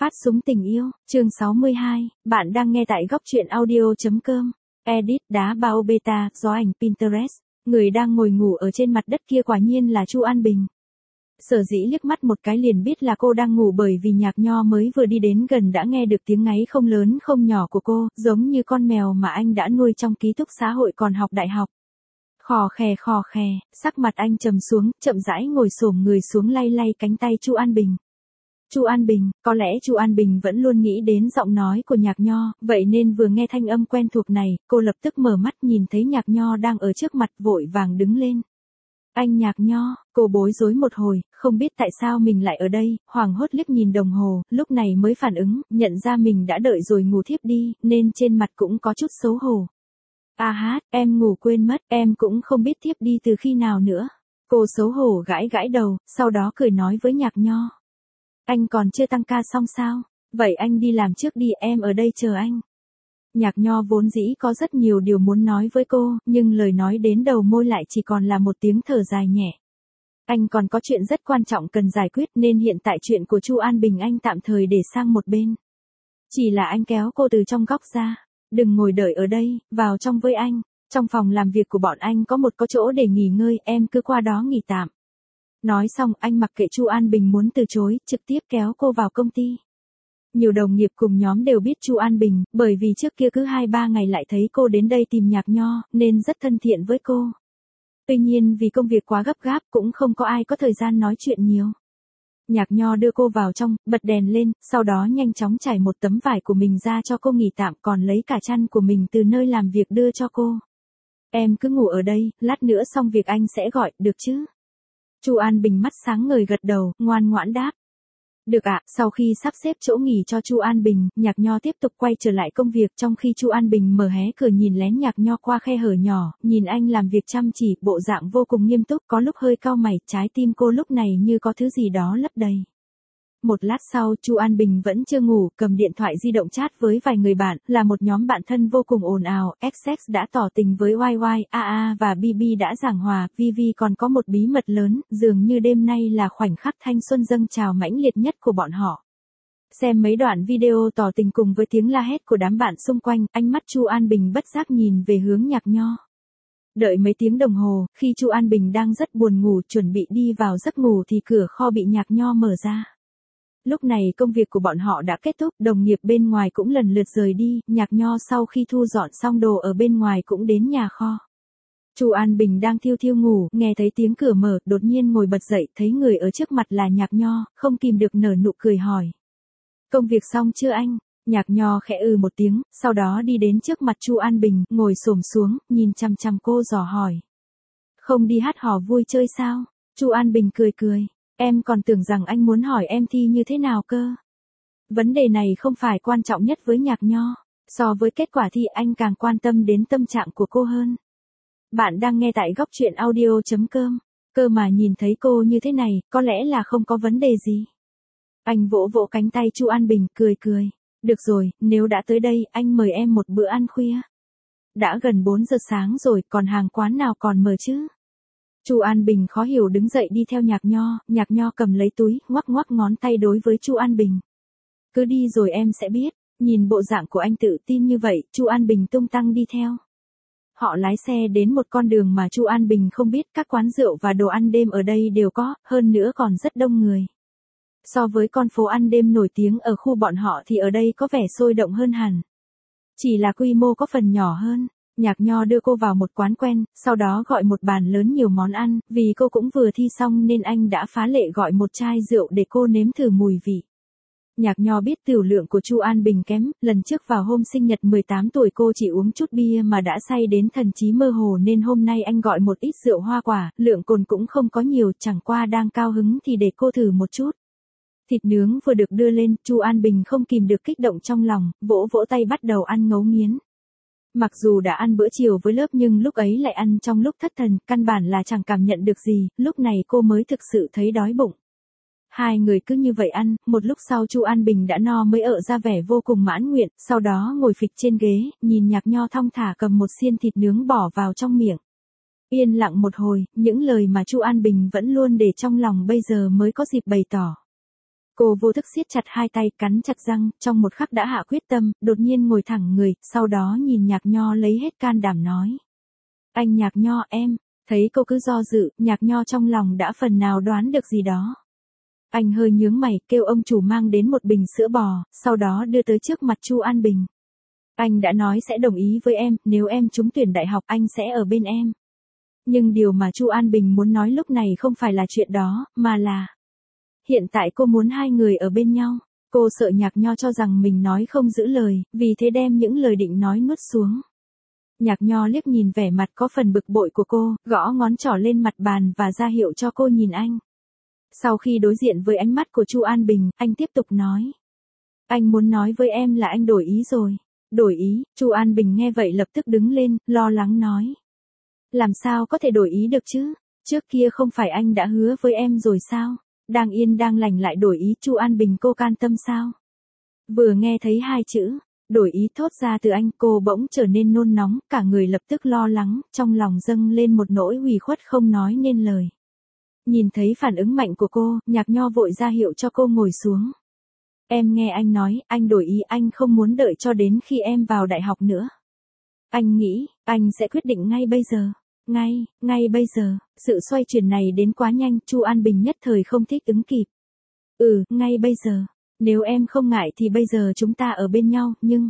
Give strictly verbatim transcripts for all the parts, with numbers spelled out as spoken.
Phát súng tình yêu, chương sáu mươi hai, bạn đang nghe tại góc truyện audio.com. Edit đá bao beta, gió ảnh Pinterest. Người đang ngồi ngủ ở trên mặt đất kia quả nhiên là Chu An Bình. Sở dĩ liếc mắt một cái liền biết là cô đang ngủ bởi vì Nhạc Nho mới vừa đi đến gần đã nghe được tiếng ngáy không lớn không nhỏ của cô, giống như con mèo mà anh đã nuôi trong ký túc xã hội còn học đại học. Khò khè khò khè, sắc mặt anh trầm xuống, chậm rãi ngồi xổm người xuống lay lay cánh tay Chu An Bình. Chu An Bình, có lẽ Chu An Bình vẫn luôn nghĩ đến giọng nói của Nhạc Nho, vậy nên vừa nghe thanh âm quen thuộc này, cô lập tức mở mắt nhìn thấy Nhạc Nho đang ở trước mặt vội vàng đứng lên. Anh Nhạc Nho, cô bối rối một hồi, không biết tại sao mình lại ở đây, hoảng hốt liếc nhìn đồng hồ, lúc này mới phản ứng, nhận ra mình đã đợi rồi ngủ thiếp đi, nên trên mặt cũng có chút xấu hổ. À hát, em ngủ quên mất, em cũng không biết thiếp đi từ khi nào nữa. Cô xấu hổ gãi gãi đầu, sau đó cười nói với Nhạc Nho. Anh còn chưa tăng ca xong sao? Vậy anh đi làm trước đi, em ở đây chờ anh. Nhạc Nho vốn dĩ có rất nhiều điều muốn nói với cô, nhưng lời nói đến đầu môi lại chỉ còn là một tiếng thở dài nhẹ. Anh còn có chuyện rất quan trọng cần giải quyết nên hiện tại chuyện của Chu An Bình anh tạm thời để sang một bên. Chỉ là anh kéo cô từ trong góc ra. Đừng ngồi đợi ở đây, vào trong với anh. Trong phòng làm việc của bọn anh có một có chỗ để nghỉ ngơi, em cứ qua đó nghỉ tạm. Nói xong anh mặc kệ Chu An Bình muốn từ chối, trực tiếp kéo cô vào công ty. Nhiều đồng nghiệp cùng nhóm đều biết Chu An Bình, bởi vì trước kia cứ hai ba ngày lại thấy cô đến đây tìm Nhạc Nho, nên rất thân thiện với cô. Tuy nhiên vì công việc quá gấp gáp cũng không có ai có thời gian nói chuyện nhiều. Nhạc Nho đưa cô vào trong, bật đèn lên, sau đó nhanh chóng trải một tấm vải của mình ra cho cô nghỉ tạm còn lấy cả chăn của mình từ nơi làm việc đưa cho cô. Em cứ ngủ ở đây, lát nữa xong việc anh sẽ gọi, được chứ? Chu An Bình mắt sáng ngời gật đầu, ngoan ngoãn đáp. Được ạ, sau khi sắp xếp chỗ nghỉ cho Chu An Bình, Nhạc Nho tiếp tục quay trở lại công việc trong khi Chu An Bình mở hé cửa nhìn lén Nhạc Nho qua khe hở nhỏ, nhìn anh làm việc chăm chỉ, bộ dạng vô cùng nghiêm túc, có lúc hơi cau mày, trái tim cô lúc này như có thứ gì đó lấp đầy. Một lát sau, Chu An Bình vẫn chưa ngủ, cầm điện thoại di động chat với vài người bạn, là một nhóm bạn thân vô cùng ồn ào, ích ích đã tỏ tình với Y Y, a a và bê bê đã giảng hòa, vê vê còn có một bí mật lớn, dường như đêm nay là khoảnh khắc thanh xuân dâng trào mãnh liệt nhất của bọn họ. Xem mấy đoạn video tỏ tình cùng với tiếng la hét của đám bạn xung quanh, ánh mắt Chu An Bình bất giác nhìn về hướng Nhạc Nho. Đợi mấy tiếng đồng hồ, khi Chu An Bình đang rất buồn ngủ chuẩn bị đi vào giấc ngủ thì cửa kho bị Nhạc Nho mở ra. Lúc này công việc của bọn họ đã kết thúc, đồng nghiệp bên ngoài cũng lần lượt rời đi, Nhạc Nho sau khi thu dọn xong đồ ở bên ngoài cũng đến nhà kho. Chu An Bình đang thiêu thiêu ngủ, nghe thấy tiếng cửa mở, đột nhiên ngồi bật dậy, thấy người ở trước mặt là Nhạc Nho, không kìm được nở nụ cười hỏi. Công việc xong chưa anh? Nhạc Nho khẽ ừ một tiếng, sau đó đi đến trước mặt Chu An Bình, ngồi xổm xuống, nhìn chằm chằm cô dò hỏi. Không đi hát hò vui chơi sao? Chu An Bình cười cười. Em còn tưởng rằng anh muốn hỏi em thi như thế nào cơ. Vấn đề này không phải quan trọng nhất với Nhạc Nho. So với kết quả thi anh càng quan tâm đến tâm trạng của cô hơn. Bạn đang nghe tại góc truyện audio.com. Cơ mà nhìn thấy cô như thế này, có lẽ là không có vấn đề gì. Anh vỗ vỗ cánh tay Chu An Bình, cười cười. Được rồi, nếu đã tới đây, anh mời em một bữa ăn khuya. Đã gần bốn giờ sáng rồi, còn hàng quán nào còn mở chứ? Chu An Bình khó hiểu đứng dậy đi theo Nhạc Nho, Nhạc Nho cầm lấy túi, ngoắc ngoắc ngón tay đối với Chu An Bình. Cứ đi rồi em sẽ biết, nhìn bộ dạng của anh tự tin như vậy, Chu An Bình tung tăng đi theo. Họ lái xe đến một con đường mà Chu An Bình không biết, các quán rượu và đồ ăn đêm ở đây đều có, hơn nữa còn rất đông người. So với con phố ăn đêm nổi tiếng ở khu bọn họ thì ở đây có vẻ sôi động hơn hẳn. Chỉ là quy mô có phần nhỏ hơn. Nhạc Nho đưa cô vào một quán quen, sau đó gọi một bàn lớn nhiều món ăn, vì cô cũng vừa thi xong nên anh đã phá lệ gọi một chai rượu để cô nếm thử mùi vị. Nhạc Nho biết tiểu lượng của Chu An Bình kém, lần trước vào hôm sinh nhật mười tám tuổi cô chỉ uống chút bia mà đã say đến thần trí mơ hồ nên hôm nay anh gọi một ít rượu hoa quả, lượng cồn cũng không có nhiều, chẳng qua đang cao hứng thì để cô thử một chút. Thịt nướng vừa được đưa lên, Chu An Bình không kìm được kích động trong lòng, vỗ vỗ tay bắt đầu ăn ngấu nghiến. Mặc dù đã ăn bữa chiều với lớp nhưng lúc ấy lại ăn trong lúc thất thần, căn bản là chẳng cảm nhận được gì, lúc này cô mới thực sự thấy đói bụng. Hai người cứ như vậy ăn, một lúc sau Chu An Bình đã no mới ợ ra vẻ vô cùng mãn nguyện, sau đó ngồi phịch trên ghế, nhìn Nhạc Nho thong thả cầm một xiên thịt nướng bỏ vào trong miệng. Yên lặng một hồi, những lời mà Chu An Bình vẫn luôn để trong lòng bây giờ mới có dịp bày tỏ. Cô vô thức siết chặt hai tay, cắn chặt răng, trong một khắc đã hạ quyết tâm, đột nhiên ngồi thẳng người, sau đó nhìn Nhạc Nho lấy hết can đảm nói. Anh Nhạc Nho em, thấy cô cứ do dự, Nhạc Nho trong lòng đã phần nào đoán được gì đó. Anh hơi nhướng mày, kêu ông chủ mang đến một bình sữa bò, sau đó đưa tới trước mặt Chu An Bình. Anh đã nói sẽ đồng ý với em, nếu em trúng tuyển đại học anh sẽ ở bên em. Nhưng điều mà Chu An Bình muốn nói lúc này không phải là chuyện đó, mà là hiện tại cô muốn hai người ở bên nhau. Cô sợ Nhạc Nho cho rằng mình nói không giữ lời, vì thế đem những lời định nói nuốt xuống. Nhạc Nho liếc nhìn vẻ mặt có phần bực bội của cô, gõ ngón trỏ lên mặt bàn và ra hiệu cho cô nhìn anh. Sau khi đối diện với ánh mắt của Chu An Bình, anh tiếp tục nói. Anh muốn nói với em là anh đổi ý rồi. Đổi ý, Chu An Bình nghe vậy lập tức đứng lên, lo lắng nói. Làm sao có thể đổi ý được chứ? Trước kia không phải anh đã hứa với em rồi sao? Đang yên đang lành lại đổi ý, Chu An Bình cô can tâm sao? Vừa nghe thấy hai chữ, đổi ý thốt ra từ anh, cô bỗng trở nên nôn nóng, cả người lập tức lo lắng, trong lòng dâng lên một nỗi ủy khuất không nói nên lời. Nhìn thấy phản ứng mạnh của cô, Nhạc Nho vội ra hiệu cho cô ngồi xuống. Em nghe anh nói, anh đổi ý, anh không muốn đợi cho đến khi em vào đại học nữa. Anh nghĩ, anh sẽ quyết định ngay bây giờ. Ngay, ngay bây giờ, sự xoay chuyển này đến quá nhanh, Chu An Bình nhất thời không thích ứng kịp. Ừ, ngay bây giờ. Nếu em không ngại thì bây giờ chúng ta ở bên nhau, nhưng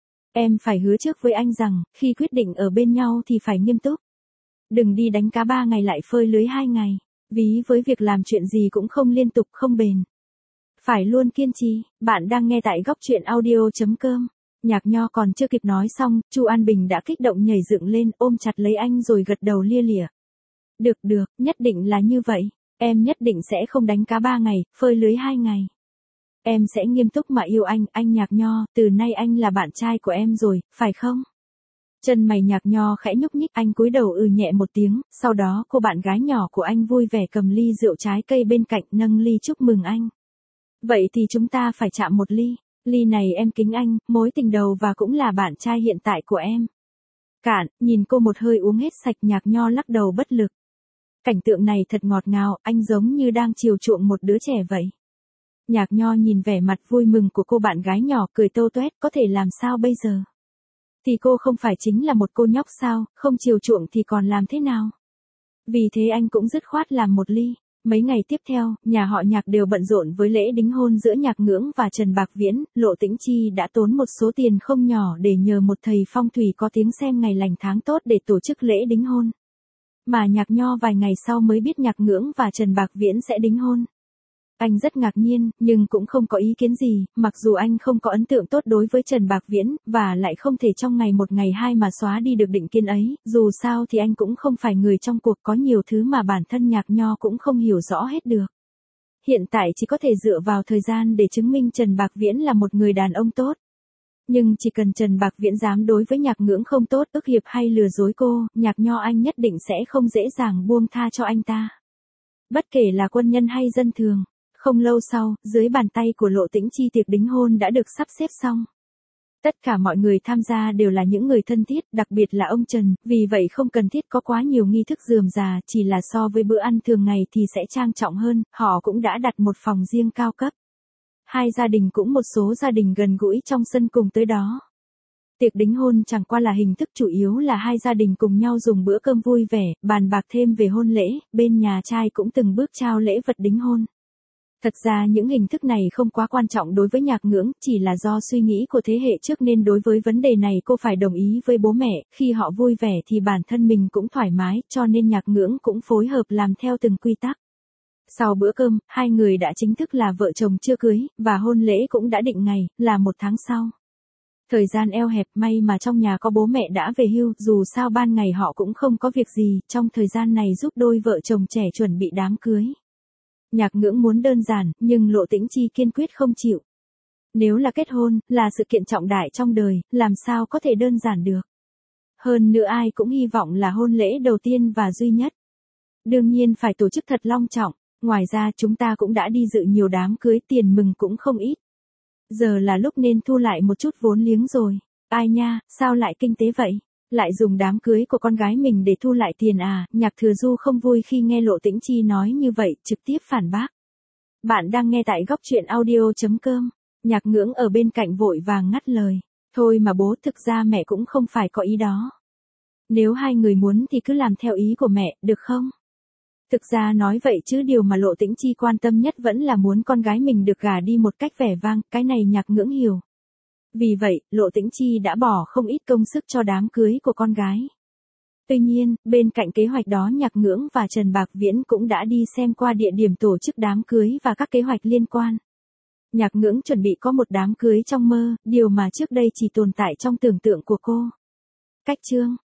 em phải hứa trước với anh rằng, khi quyết định ở bên nhau thì phải nghiêm túc. Đừng đi đánh cá ba ngày lại phơi lưới hai ngày. Ví với việc làm chuyện gì cũng không liên tục không bền. Phải luôn kiên trì. Bạn đang nghe tại góc truyện audio chấm com. Nhạc Nho còn chưa kịp nói xong, Chu An Bình đã kích động nhảy dựng lên, ôm chặt lấy anh rồi gật đầu lia lịa. Được được, nhất định là như vậy. Em nhất định sẽ không đánh cá ba ngày, phơi lưới hai ngày. Em sẽ nghiêm túc mà yêu anh, anh Nhạc Nho, từ nay anh là bạn trai của em rồi, phải không? Chân mày Nhạc Nho khẽ nhúc nhích, anh cúi đầu ừ nhẹ một tiếng, sau đó cô bạn gái nhỏ của anh vui vẻ cầm ly rượu trái cây bên cạnh, nâng ly chúc mừng anh. Vậy thì chúng ta phải chạm một ly. Ly này em kính anh, mối tình đầu và cũng là bạn trai hiện tại của em. Cạn, nhìn cô một hơi uống hết sạch, Nhạc Nho lắc đầu bất lực. Cảnh tượng này thật ngọt ngào, anh giống như đang chiều chuộng một đứa trẻ vậy. Nhạc Nho nhìn vẻ mặt vui mừng của cô bạn gái nhỏ, cười tâu tuét, có thể làm sao bây giờ? Thì cô không phải chính là một cô nhóc sao, không chiều chuộng thì còn làm thế nào? Vì thế anh cũng dứt khoát làm một ly. Mấy ngày tiếp theo, nhà họ Nhạc đều bận rộn với lễ đính hôn giữa Nhạc Ngưỡng và Trần Bạc Viễn, Lộ Tĩnh Chi đã tốn một số tiền không nhỏ để nhờ một thầy phong thủy có tiếng xem ngày lành tháng tốt để tổ chức lễ đính hôn. Mà Nhạc Nho vài ngày sau mới biết Nhạc Ngưỡng và Trần Bạc Viễn sẽ đính hôn. Anh rất ngạc nhiên, nhưng cũng không có ý kiến gì, mặc dù anh không có ấn tượng tốt đối với Trần Bạc Viễn, và lại không thể trong ngày một ngày hai mà xóa đi được định kiến ấy, dù sao thì anh cũng không phải người trong cuộc, có nhiều thứ mà bản thân Nhạc Nho cũng không hiểu rõ hết được. Hiện tại chỉ có thể dựa vào thời gian để chứng minh Trần Bạc Viễn là một người đàn ông tốt. Nhưng chỉ cần Trần Bạc Viễn dám đối với Nhạc Ngưỡng không tốt, ức hiếp hay lừa dối cô, Nhạc Nho anh nhất định sẽ không dễ dàng buông tha cho anh ta. Bất kể là quân nhân hay dân thường. Không lâu sau, dưới bàn tay của Lộ Tĩnh Chi tiệc đính hôn đã được sắp xếp xong. Tất cả mọi người tham gia đều là những người thân thiết, đặc biệt là ông Trần, vì vậy không cần thiết có quá nhiều nghi thức rườm rà, chỉ là so với bữa ăn thường ngày thì sẽ trang trọng hơn, họ cũng đã đặt một phòng riêng cao cấp. Hai gia đình cũng một số gia đình gần gũi trong sân cùng tới đó. Tiệc đính hôn chẳng qua là hình thức, chủ yếu là hai gia đình cùng nhau dùng bữa cơm vui vẻ, bàn bạc thêm về hôn lễ, bên nhà trai cũng từng bước trao lễ vật đính hôn. Thật ra những hình thức này không quá quan trọng đối với Nhạc Ngưỡng, chỉ là do suy nghĩ của thế hệ trước nên đối với vấn đề này cô phải đồng ý với bố mẹ, khi họ vui vẻ thì bản thân mình cũng thoải mái, cho nên Nhạc Ngưỡng cũng phối hợp làm theo từng quy tắc. Sau bữa cơm, hai người đã chính thức là vợ chồng chưa cưới, và hôn lễ cũng đã định ngày, là một tháng sau. Thời gian eo hẹp, may mà trong nhà có bố mẹ đã về hưu, dù sao ban ngày họ cũng không có việc gì, trong thời gian này giúp đôi vợ chồng trẻ chuẩn bị đám cưới. Nhạc Ngưỡng muốn đơn giản, nhưng Lộ Tĩnh Chi kiên quyết không chịu. Nếu là kết hôn, là sự kiện trọng đại trong đời, làm sao có thể đơn giản được. Hơn nữa ai cũng hy vọng là hôn lễ đầu tiên và duy nhất. Đương nhiên phải tổ chức thật long trọng, ngoài ra chúng ta cũng đã đi dự nhiều đám cưới, tiền mừng cũng không ít. Giờ là lúc nên thu lại một chút vốn liếng rồi. Ai nha, sao lại kinh tế vậy? Lại dùng đám cưới của con gái mình để thu lại tiền à? Nhạc Thừa Du không vui khi nghe Lộ Tĩnh Chi nói như vậy, trực tiếp phản bác. Bạn đang nghe tại góc truyện audio.com. Nhạc Ngưỡng ở bên cạnh vội vàng ngắt lời. Thôi mà bố, thực ra mẹ cũng không phải có ý đó. Nếu hai người muốn thì cứ làm theo ý của mẹ, được không? Thực ra nói vậy chứ điều mà Lộ Tĩnh Chi quan tâm nhất vẫn là muốn con gái mình được gả đi một cách vẻ vang, cái này Nhạc Ngưỡng hiểu. Vì vậy, Lộ Tĩnh Chi đã bỏ không ít công sức cho đám cưới của con gái. Tuy nhiên, bên cạnh kế hoạch đó Nhạc Ngưỡng và Trần Bạc Viễn cũng đã đi xem qua địa điểm tổ chức đám cưới và các kế hoạch liên quan. Nhạc Ngưỡng chuẩn bị có một đám cưới trong mơ, điều mà trước đây chỉ tồn tại trong tưởng tượng của cô. Cách chương